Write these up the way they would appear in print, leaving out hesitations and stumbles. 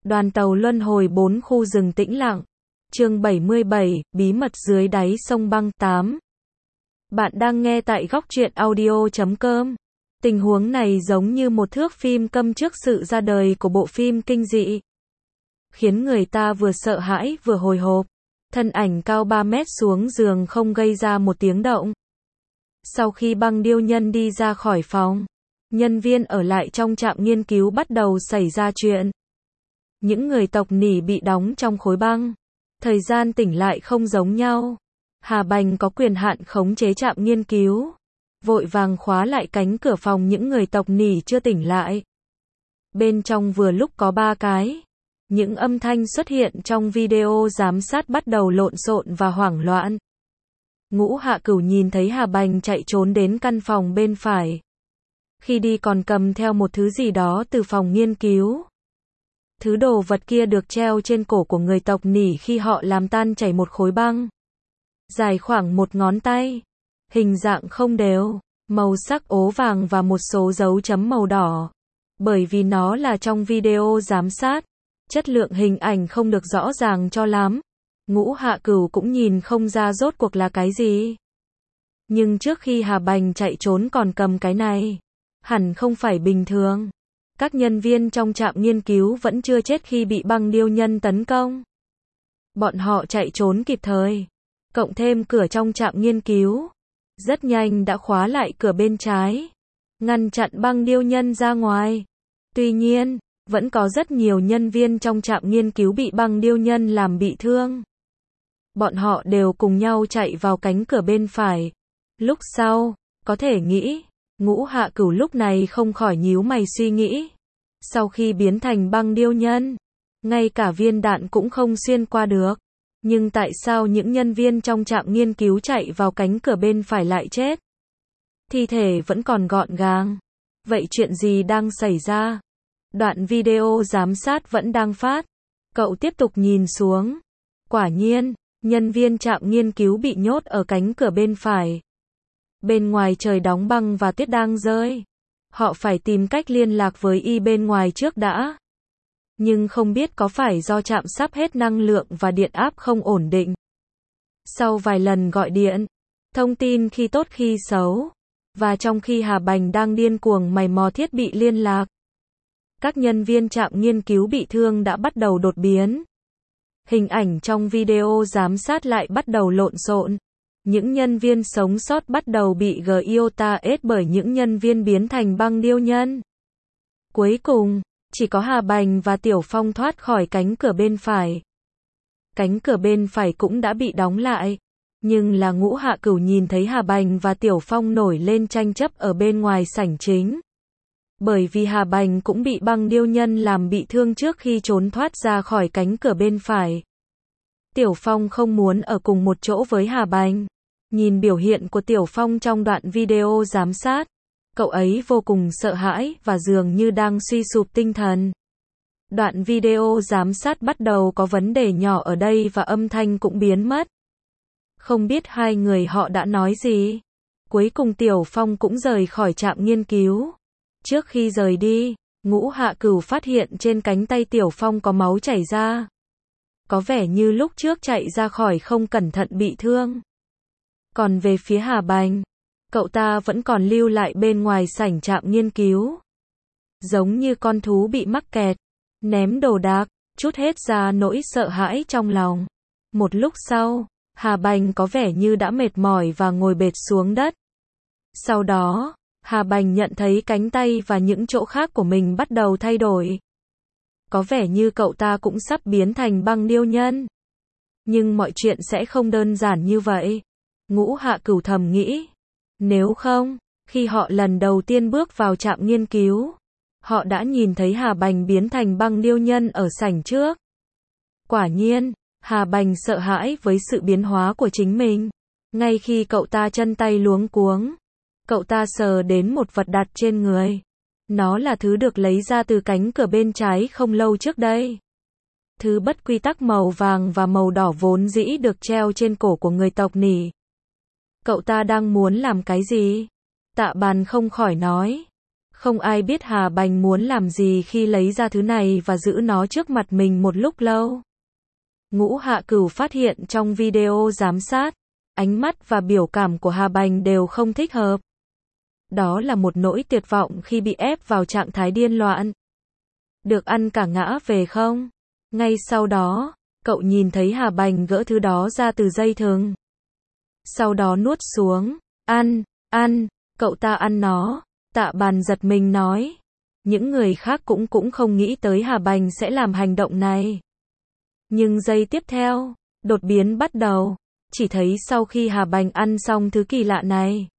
Đoàn tàu luân hồi 4 khu rừng tĩnh lặng. Chương 77, bí mật dưới đáy sông băng 8. Bạn đang nghe tại góc truyện audio.com. Tình huống này giống như một thước phim câm trước sự ra đời của bộ phim kinh dị, khiến người ta vừa sợ hãi vừa hồi hộp. Thân ảnh cao 3 mét xuống giường không gây ra một tiếng động. Sau khi băng điêu nhân đi ra khỏi phòng, nhân viên ở lại trong trạm nghiên cứu bắt đầu xảy ra chuyện. Những người tộc nỉ bị đóng trong khối băng. Thời gian tỉnh lại không giống nhau. Hà Bành có quyền hạn khống chế trạm nghiên cứu. Vội vàng khóa lại cánh cửa phòng những người tộc nỉ chưa tỉnh lại. Bên trong vừa lúc có 3 cái. Những âm thanh xuất hiện trong video giám sát bắt đầu lộn xộn và hoảng loạn. Ngũ Hạ Cửu nhìn thấy Hà Bành chạy trốn đến căn phòng bên phải. Khi đi còn cầm theo một thứ gì đó từ phòng nghiên cứu. Thứ đồ vật kia được treo trên cổ của người tộc nỉ khi họ làm tan chảy một khối băng. Dài khoảng 1 ngón tay. Hình dạng không đều. Màu sắc ố vàng và một số dấu chấm màu đỏ. Bởi vì nó là trong video giám sát, chất lượng hình ảnh không được rõ ràng cho lắm. Ngũ Hạ Cửu cũng nhìn không ra rốt cuộc là cái gì. Nhưng trước khi Hà Bành chạy trốn còn cầm cái này, hẳn không phải bình thường. Các nhân viên trong trạm nghiên cứu vẫn chưa chết khi bị băng điêu nhân tấn công. Bọn họ chạy trốn kịp thời. Cộng thêm cửa trong trạm nghiên cứu. Rất nhanh đã khóa lại cửa bên trái. Ngăn chặn băng điêu nhân ra ngoài. Tuy nhiên, vẫn có rất nhiều nhân viên trong trạm nghiên cứu bị băng điêu nhân làm bị thương. Bọn họ đều cùng nhau chạy vào cánh cửa bên phải. Lúc sau, có thể nghĩ, Ngũ Hạ Cửu lúc này không khỏi nhíu mày suy nghĩ. Sau khi biến thành băng điêu nhân, ngay cả viên đạn cũng không xuyên qua được. Nhưng tại sao những nhân viên trong trạm nghiên cứu chạy vào cánh cửa bên phải lại chết? Thi thể vẫn còn gọn gàng. Vậy chuyện gì đang xảy ra? Đoạn video giám sát vẫn đang phát. Cậu tiếp tục nhìn xuống. Quả nhiên, nhân viên trạm nghiên cứu bị nhốt ở cánh cửa bên phải. Bên ngoài trời đóng băng và tuyết đang rơi. Họ phải tìm cách liên lạc với y bên ngoài trước đã. Nhưng không biết có phải do trạm sắp hết năng lượng và điện áp không ổn định. Sau vài lần gọi điện, thông tin khi tốt khi xấu, và trong khi Hà Bành đang điên cuồng mày mò thiết bị liên lạc, các nhân viên trạm nghiên cứu bị thương đã bắt đầu đột biến. Hình ảnh trong video giám sát lại bắt đầu lộn xộn. Những nhân viên sống sót bắt đầu bị Giota ết bởi những nhân viên biến thành băng điêu nhân. Cuối cùng, chỉ có Hà Bành và Tiểu Phong thoát khỏi cánh cửa bên phải. Cánh cửa bên phải cũng đã bị đóng lại. Nhưng là Ngũ Hạ Cửu nhìn thấy Hà Bành và Tiểu Phong nổi lên tranh chấp ở bên ngoài sảnh chính. Bởi vì Hà Bành cũng bị băng điêu nhân làm bị thương trước khi trốn thoát ra khỏi cánh cửa bên phải. Tiểu Phong không muốn ở cùng một chỗ với Hà Bành. Nhìn biểu hiện của Tiểu Phong trong đoạn video giám sát, cậu ấy vô cùng sợ hãi và dường như đang suy sụp tinh thần. Đoạn video giám sát bắt đầu có vấn đề nhỏ ở đây và âm thanh cũng biến mất. Không biết hai người họ đã nói gì. Cuối cùng Tiểu Phong cũng rời khỏi trạm nghiên cứu. Trước khi rời đi, Ngũ Hạ Cửu phát hiện trên cánh tay Tiểu Phong có máu chảy ra. Có vẻ như lúc trước chạy ra khỏi không cẩn thận bị thương. Còn về phía Hà Bành, cậu ta vẫn còn lưu lại bên ngoài sảnh trạm nghiên cứu. Giống như con thú bị mắc kẹt, ném đồ đạc, trút hết ra nỗi sợ hãi trong lòng. Một lúc sau, Hà Bành có vẻ như đã mệt mỏi và ngồi bệt xuống đất. Sau đó, Hà Bành nhận thấy cánh tay và những chỗ khác của mình bắt đầu thay đổi. Có vẻ như cậu ta cũng sắp biến thành băng điêu nhân. Nhưng mọi chuyện sẽ không đơn giản như vậy. Ngũ Hạ Cửu thầm nghĩ. Nếu không, khi họ lần đầu tiên bước vào trạm nghiên cứu, họ đã nhìn thấy Hà Bành biến thành băng điêu nhân ở sảnh trước. Quả nhiên, Hà Bành sợ hãi với sự biến hóa của chính mình. Ngay khi cậu ta chân tay luống cuống, cậu ta sờ đến một vật đặt trên người. Nó là thứ được lấy ra từ cánh cửa bên trái không lâu trước đây. Thứ bất quy tắc màu vàng và màu đỏ vốn dĩ được treo trên cổ của người tộc nỉ. Cậu ta đang muốn làm cái gì? Tạ Bàn không khỏi nói. Không ai biết Hà Bành muốn làm gì khi lấy ra thứ này và giữ nó trước mặt mình một lúc lâu. Ngũ Hạ Cửu phát hiện trong video giám sát, ánh mắt và biểu cảm của Hà Bành đều không thích hợp. Đó là một nỗi tuyệt vọng khi bị ép vào trạng thái điên loạn. Được ăn cả ngã về không? Ngay sau đó, cậu nhìn thấy Hà Bành gỡ thứ đó ra từ dây thừng. Sau đó nuốt xuống. Ăn, cậu ta ăn nó. Tạ Bàn giật mình nói. Những người khác cũng không nghĩ tới Hà Bành sẽ làm hành động này. Nhưng giây tiếp theo, đột biến bắt đầu. Chỉ thấy sau khi Hà Bành ăn xong thứ kỳ lạ này,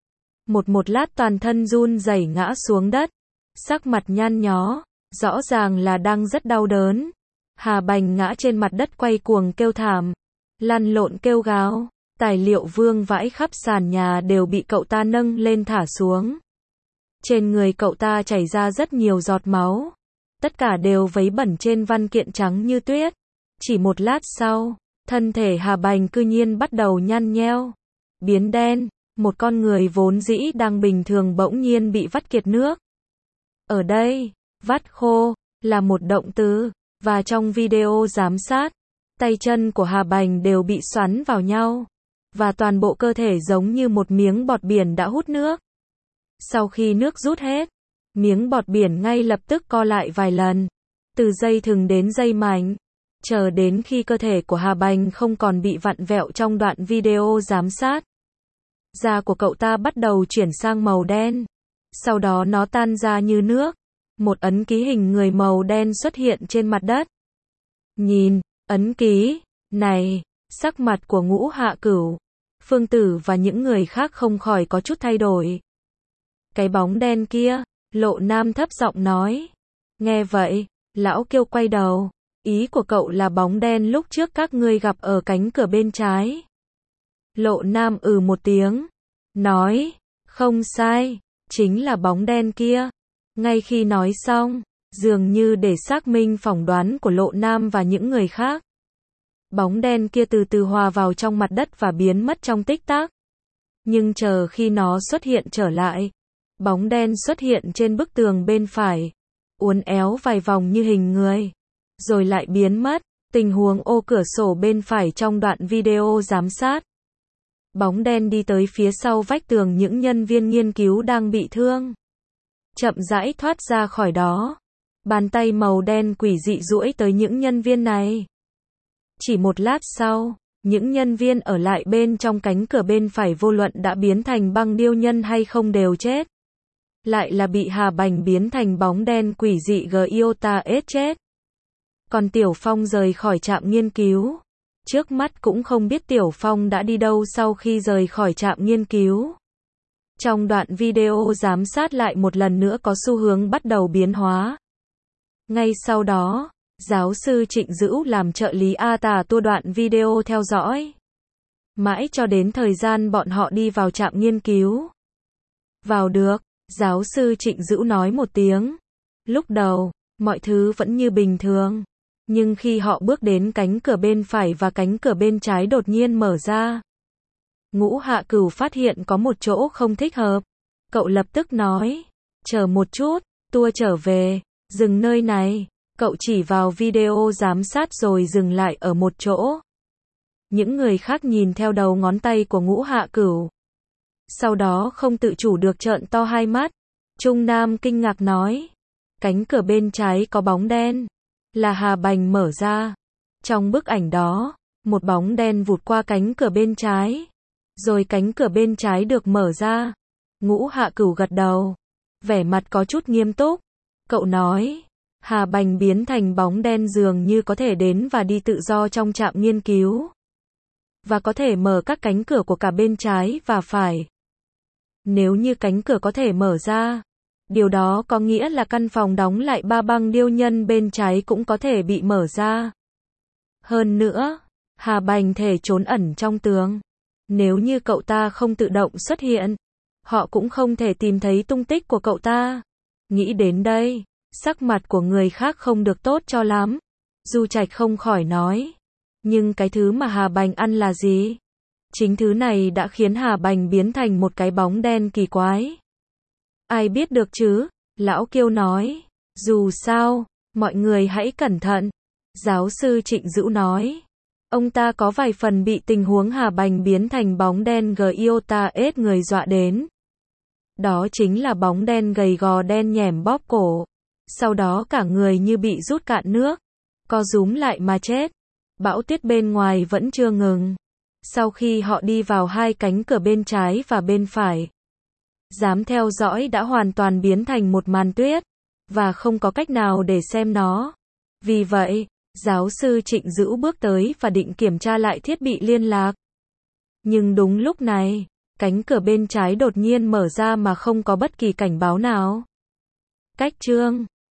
một lát toàn thân run rẩy ngã xuống đất, sắc mặt nhăn nhó, rõ ràng là đang rất đau đớn. Hà Bành ngã trên mặt đất quay cuồng kêu thảm, lăn lộn kêu gào, tài liệu vương vãi khắp sàn nhà đều bị cậu ta nâng lên thả xuống. Trên người cậu ta chảy ra rất nhiều giọt máu, tất cả đều vấy bẩn trên văn kiện trắng như tuyết. Chỉ một lát sau, thân thể Hà Bành cư nhiên bắt đầu nhăn nheo, biến đen, một con người vốn dĩ đang bình thường bỗng nhiên bị vắt kiệt nước. Ở đây, vắt khô, là một động từ, và trong video giám sát, tay chân của Hà Bành đều bị xoắn vào nhau, và toàn bộ cơ thể giống như một miếng bọt biển đã hút nước. Sau khi nước rút hết, miếng bọt biển ngay lập tức co lại vài lần, từ dây thừng đến dây mảnh, chờ đến khi cơ thể của Hà Bành không còn bị vặn vẹo trong đoạn video giám sát. Da của cậu ta bắt đầu chuyển sang màu đen, sau đó nó tan ra như nước. Một ấn ký hình người màu đen xuất hiện trên mặt đất. Nhìn ấn ký này, sắc mặt của Ngũ Hạ Cửu, Phương Tử và những người khác không khỏi có chút thay đổi. Cái bóng đen kia, Lộ Nam thấp giọng nói. Nghe vậy, Lão Kiêu quay đầu. Ý của cậu là bóng đen lúc trước các ngươi gặp ở cánh cửa bên trái. Lộ Nam một tiếng, nói, không sai, chính là bóng đen kia. Ngay khi nói xong, dường như để xác minh phỏng đoán của Lộ Nam và những người khác, bóng đen kia từ từ hòa vào trong mặt đất và biến mất trong tích tắc. Nhưng chờ khi nó xuất hiện trở lại, bóng đen xuất hiện trên bức tường bên phải, uốn éo vài vòng như hình người, rồi lại biến mất. Tình huống ô cửa sổ bên phải trong đoạn video giám sát. Bóng đen đi tới phía sau vách tường những nhân viên nghiên cứu đang bị thương, chậm rãi thoát ra khỏi đó. Bàn tay màu đen quỷ dị duỗi tới những nhân viên này. Chỉ một lát sau, những nhân viên ở lại bên trong cánh cửa bên phải vô luận đã biến thành băng điêu nhân hay không đều chết. Lại là bị Hà Bành biến thành bóng đen quỷ dị Giota chết. Còn Tiểu Phong rời khỏi trạm nghiên cứu. Trước mắt cũng không biết Tiểu Phong đã đi đâu sau khi rời khỏi trạm nghiên cứu. Trong đoạn video giám sát lại một lần nữa có xu hướng bắt đầu biến hóa. Ngay sau đó, giáo sư Trịnh Dữu làm trợ lý A Tà tua đoạn video theo dõi. Mãi cho đến thời gian bọn họ đi vào trạm nghiên cứu. Vào được, giáo sư Trịnh Dữu nói một tiếng. Lúc đầu, mọi thứ vẫn như bình thường. Nhưng khi họ bước đến cánh cửa bên phải và cánh cửa bên trái đột nhiên mở ra, Ngũ Hạ Cửu phát hiện có một chỗ không thích hợp. Cậu lập tức nói, chờ một chút, tua trở về, dừng nơi này. Cậu chỉ vào video giám sát rồi dừng lại ở một chỗ. Những người khác nhìn theo đầu ngón tay của Ngũ Hạ Cửu. Sau đó không tự chủ được trợn to hai mắt. Trung Nam kinh ngạc nói, cánh cửa bên trái có bóng đen. Là Hà Bành mở ra. Trong bức ảnh đó, một bóng đen vụt qua cánh cửa bên trái. Rồi cánh cửa bên trái được mở ra. Ngũ Hạ Cửu gật đầu. Vẻ mặt có chút nghiêm túc. Cậu nói, Hà Bành biến thành bóng đen dường như có thể đến và đi tự do trong trạm nghiên cứu. Và có thể mở các cánh cửa của cả bên trái và phải. Nếu như cánh cửa có thể mở ra, điều đó có nghĩa là căn phòng đóng lại 3 băng điêu nhân bên trái cũng có thể bị mở ra. Hơn nữa, Hà Bành thể trốn ẩn trong tường. Nếu như cậu ta không tự động xuất hiện, họ cũng không thể tìm thấy tung tích của cậu ta. Nghĩ đến đây, sắc mặt của người khác không được tốt cho lắm. Du Trạch không khỏi nói, nhưng cái thứ mà Hà Bành ăn là gì? Chính thứ này đã khiến Hà Bành biến thành một cái bóng đen kỳ quái. Ai biết được chứ, Lão Kiêu nói, dù sao, mọi người hãy cẩn thận. Giáo sư Trịnh Dữu nói, ông ta có vài phần bị tình huống Hà Bành biến thành bóng đen Giota ết người dọa đến. Đó chính là bóng đen gầy gò đen nhẻm bóp cổ. Sau đó cả người như bị rút cạn nước, co rúm lại mà chết. Bão tuyết bên ngoài vẫn chưa ngừng. Sau khi họ đi vào hai cánh cửa bên trái và bên phải, dám theo dõi đã hoàn toàn biến thành một màn tuyết, và không có cách nào để xem nó. Vì vậy, giáo sư Trịnh Dữu bước tới và định kiểm tra lại thiết bị liên lạc. Nhưng đúng lúc này, cánh cửa bên trái đột nhiên mở ra mà không có bất kỳ cảnh báo nào. Cách chương